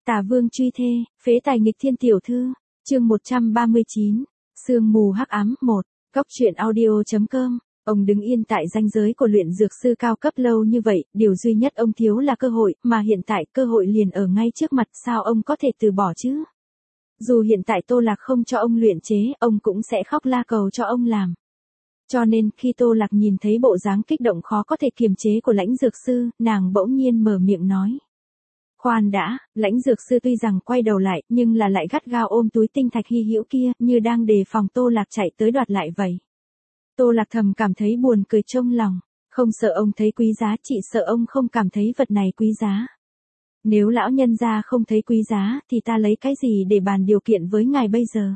Tả Vương truy thê, phế tài nghịch thiên tiểu thư, chương 139, sương mù hắc ám 1, Cóc truyện audio.com. Ông đứng yên tại ranh giới của luyện dược sư cao cấp lâu như vậy, điều duy nhất ông thiếu là cơ hội, mà hiện tại cơ hội liền ở ngay trước mặt, sao ông có thể từ bỏ chứ? Dù hiện tại Tô Lạc không cho ông luyện chế, ông cũng sẽ khóc la cầu cho ông làm. Cho nên, khi Tô Lạc nhìn thấy bộ dáng kích động khó có thể kiềm chế của lãnh dược sư, nàng bỗng nhiên mở miệng nói. Khoan đã, lãnh dược sư tuy rằng quay đầu lại, nhưng là lại gắt gao ôm túi tinh thạch hy hữu kia, như đang đề phòng Tô Lạc chạy tới đoạt lại vậy. Tô Lạc thầm cảm thấy buồn cười trong lòng, không sợ ông thấy quý giá, chỉ sợ ông không cảm thấy vật này quý giá. Nếu lão nhân gia không thấy quý giá, thì ta lấy cái gì để bàn điều kiện với ngài bây giờ?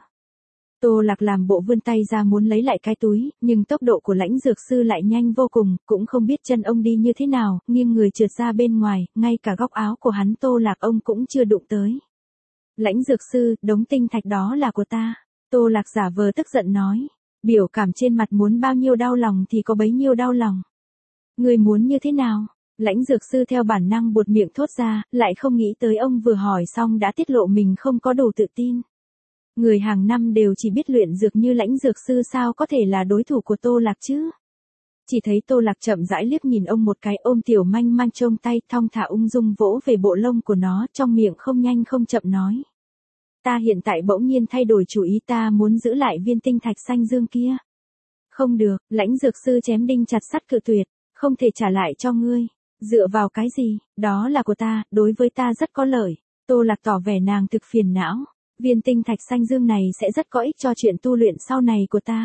Tô Lạc làm bộ vươn tay ra muốn lấy lại cái túi, nhưng tốc độ của lãnh dược sư lại nhanh vô cùng, cũng không biết chân ông đi như thế nào, nghiêng người trượt ra bên ngoài, ngay cả góc áo của hắn Tô Lạc ông cũng chưa đụng tới. Lãnh dược sư, đống tinh thạch đó là của ta. Tô Lạc giả vờ tức giận nói, biểu cảm trên mặt muốn bao nhiêu đau lòng thì có bấy nhiêu đau lòng. Người muốn như thế nào? Lãnh dược sư theo bản năng buột miệng thốt ra, lại không nghĩ tới ông vừa hỏi xong đã tiết lộ mình không có đủ tự tin. Người hàng năm đều chỉ biết luyện dược như lãnh dược sư sao có thể là đối thủ của Tô Lạc chứ? Chỉ thấy Tô Lạc chậm rãi liếc nhìn ông một cái, ôm tiểu manh manh trong tay, thong thả ung dung vỗ về bộ lông của nó, trong miệng không nhanh không chậm nói. Ta hiện tại bỗng nhiên thay đổi chủ ý, ta muốn giữ lại viên tinh thạch xanh dương kia. Không được, lãnh dược sư chém đinh chặt sắt cự tuyệt, không thể trả lại cho ngươi. Dựa vào cái gì, đó là của ta, đối với ta rất có lợi. Tô Lạc tỏ vẻ nàng thực phiền não. Viên tinh thạch xanh dương này sẽ rất có ích cho chuyện tu luyện sau này của ta.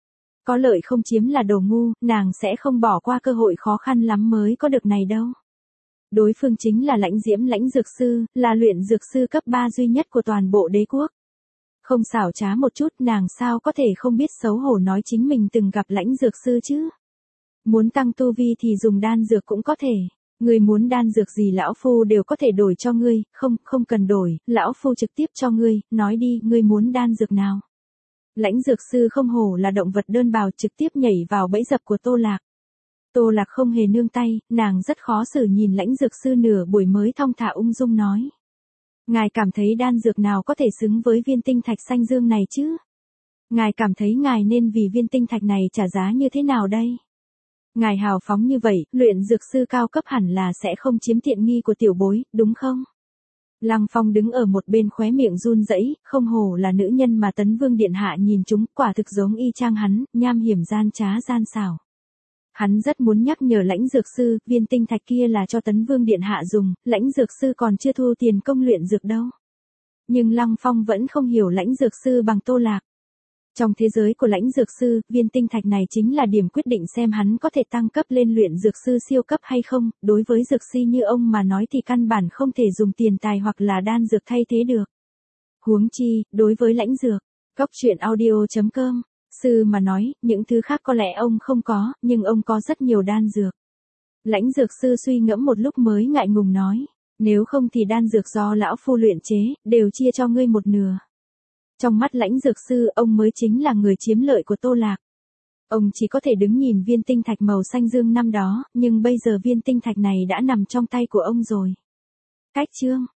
Có lợi không chiếm là đồ ngu, nàng sẽ không bỏ qua cơ hội khó khăn lắm mới có được này đâu. Đối phương chính là lãnh diễm lãnh dược sư, là luyện dược sư cấp 3 duy nhất của toàn bộ đế quốc. Không xảo trá một chút, nàng sao có thể không biết xấu hổ nói chính mình từng gặp lãnh dược sư chứ. Muốn tăng tu vi thì dùng đan dược cũng có thể. Ngươi muốn đan dược gì lão phu đều có thể đổi cho ngươi, không cần đổi, lão phu trực tiếp cho ngươi, nói đi, ngươi muốn đan dược nào. Lãnh dược sư không hổ là động vật đơn bào, trực tiếp nhảy vào bẫy dập của Tô Lạc. Tô Lạc không hề nương tay, nàng rất khó xử nhìn lãnh dược sư nửa buổi mới thong thả ung dung nói. Ngài cảm thấy đan dược nào có thể xứng với viên tinh thạch xanh dương này chứ? Ngài cảm thấy ngài nên vì viên tinh thạch này trả giá như thế nào đây? Ngài hào phóng như vậy, luyện dược sư cao cấp hẳn là sẽ không chiếm tiện nghi của tiểu bối, đúng không? Lăng Phong đứng ở một bên khóe miệng run rẩy, không hổ là nữ nhân mà Tấn Vương điện hạ nhìn chúng, quả thực giống y chang hắn, nham hiểm gian trá gian xảo. Hắn rất muốn nhắc nhở lãnh dược sư, viên tinh thạch kia là cho Tấn Vương điện hạ dùng, lãnh dược sư còn chưa thu tiền công luyện dược đâu. Nhưng Lăng Phong vẫn không hiểu lãnh dược sư bằng Tô Lạc. Trong thế giới của lãnh dược sư, viên tinh thạch này chính là điểm quyết định xem hắn có thể tăng cấp lên luyện dược sư siêu cấp hay không, đối với dược si như ông mà nói thì căn bản không thể dùng tiền tài hoặc là đan dược thay thế được. Huống chi, đối với lãnh dược, Cóc truyện audio.com, sư mà nói, những thứ khác có lẽ ông không có, nhưng ông có rất nhiều đan dược. Lãnh dược sư suy ngẫm một lúc mới ngại ngùng nói, nếu không thì đan dược do lão phu luyện chế, đều chia cho ngươi một nửa. Trong mắt lãnh dược sư, ông mới chính là người chiếm lợi của Tô Lạc. Ông chỉ có thể đứng nhìn viên tinh thạch màu xanh dương năm đó, nhưng bây giờ viên tinh thạch này đã nằm trong tay của ông rồi. Cách chương